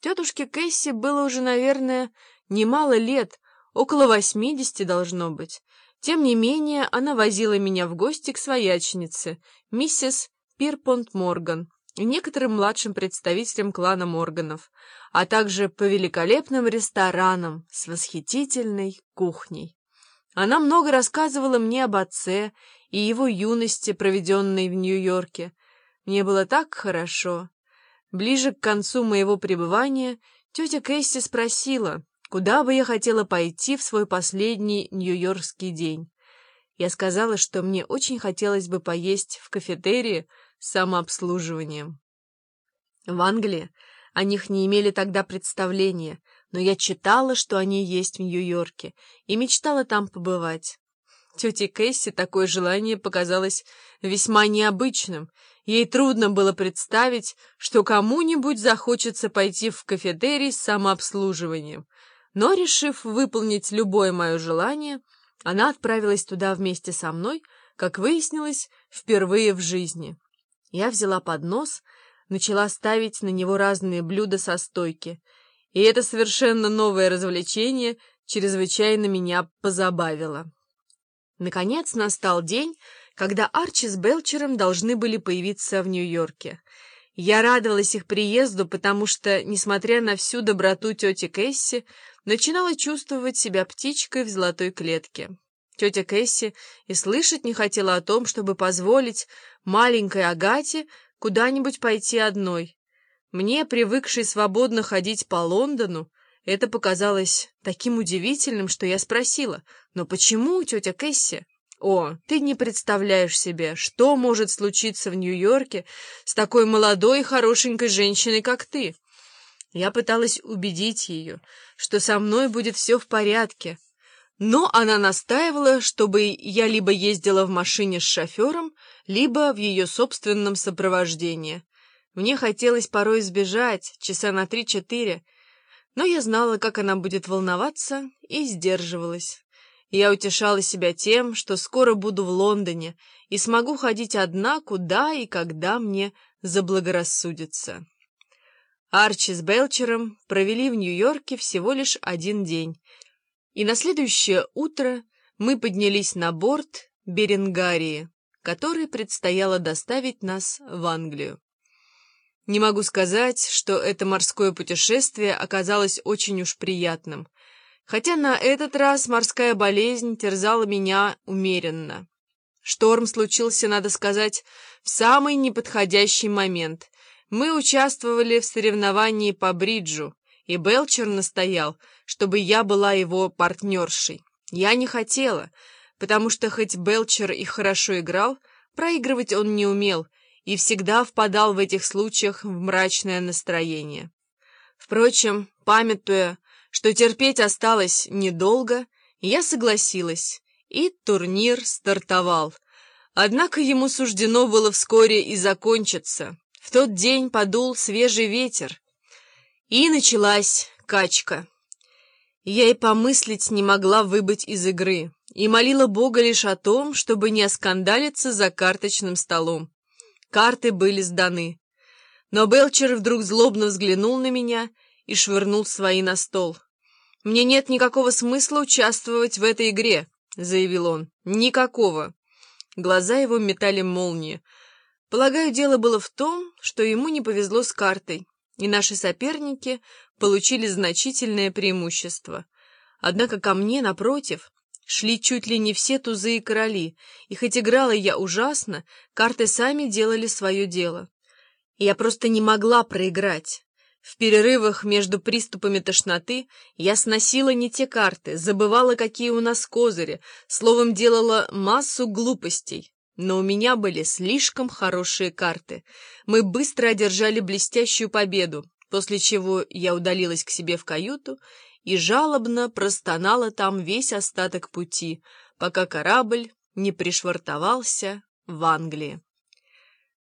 Тетушке Кэсси было уже, наверное, немало лет, около 80 должно быть. Тем не менее, она возила меня в гости к свояченице, миссис Пирпонт Морган, и некоторым младшим представителям клана Морганов, а также по великолепным ресторанам с восхитительной кухней. Она много рассказывала мне об отце и его юности, проведенной в Нью-Йорке. Мне было так хорошо. Ближе к концу моего пребывания тетя Кэсси спросила, куда бы я хотела пойти в свой последний нью-йоркский день. Я сказала, что мне очень хотелось бы поесть в кафетерии с самообслуживанием. В Англии о них не имели тогда представления, но я читала, что они есть в Нью-Йорке, и мечтала там побывать. Тете Кэсси такое желание показалось весьма необычным. Ей трудно было представить, что кому-нибудь захочется пойти в кафетерий с самообслуживанием. Но, решив выполнить любое мое желание, она отправилась туда вместе со мной, как выяснилось, впервые в жизни. Я взяла поднос, начала ставить на него разные блюда со стойки, и это совершенно новое развлечение чрезвычайно меня позабавило. Наконец настал день, когда Арчи с Белчером должны были появиться в Нью-Йорке. Я радовалась их приезду, потому что, несмотря на всю доброту тети Кэсси, начинала чувствовать себя птичкой в золотой клетке. Тетя Кэсси и слышать не хотела о том, чтобы позволить маленькой Агате куда-нибудь пойти одной. Мне, привыкшей свободно ходить по Лондону, это показалось таким удивительным, что я спросила: «Но почему, тетя Кэсси?» «О, ты не представляешь себе, что может случиться в Нью-Йорке с такой молодой и хорошенькой женщиной, как ты». Я пыталась убедить ее, что со мной будет все в порядке, но она настаивала, чтобы я либо ездила в машине с шофером, либо в ее собственном сопровождении. Мне хотелось порой сбежать, часа на 3-4, но я знала, как она будет волноваться, и сдерживалась. Я утешала себя тем, что скоро буду в Лондоне и смогу ходить одна, куда и когда мне заблагорассудится. Арчи с Белчером провели в Нью-Йорке всего лишь один день, и на следующее утро мы поднялись на борт Беренгарии, который предстояло доставить нас в Англию. Не могу сказать, что это морское путешествие оказалось очень уж приятным, хотя на этот раз морская болезнь терзала меня умеренно. Шторм случился, надо сказать, в самый неподходящий момент. Мы участвовали в соревновании по бриджу, и Белчер настоял, чтобы я была его партнершей. Я не хотела, потому что хоть Белчер и хорошо играл, проигрывать он не умел и всегда впадал в этих случаях в мрачное настроение. Впрочем, памятуя, что терпеть осталось недолго, я согласилась, и турнир стартовал. Однако ему суждено было вскоре и закончиться. В тот день подул свежий ветер, и началась качка. Я и помыслить не могла выбыть из игры, и молила Бога лишь о том, чтобы не оскандалиться за карточным столом. Карты были сданы. Но Белчер вдруг злобно взглянул на меня и швырнул свои на стол. «Мне нет никакого смысла участвовать в этой игре», — заявил он. «Никакого». Глаза его метали молнии. Полагаю, дело было в том, что ему не повезло с картой, и наши соперники получили значительное преимущество. Однако ко мне, напротив, шли чуть ли не все тузы и короли, и хоть играла я ужасно, карты сами делали свое дело. И я просто не могла проиграть. В перерывах между приступами тошноты я сносила не те карты, забывала, какие у нас козыри, словом, делала массу глупостей. Но у меня были слишком хорошие карты. Мы быстро одержали блестящую победу, после чего я удалилась к себе в каюту и жалобно простонала там весь остаток пути, пока корабль не пришвартовался в Англии.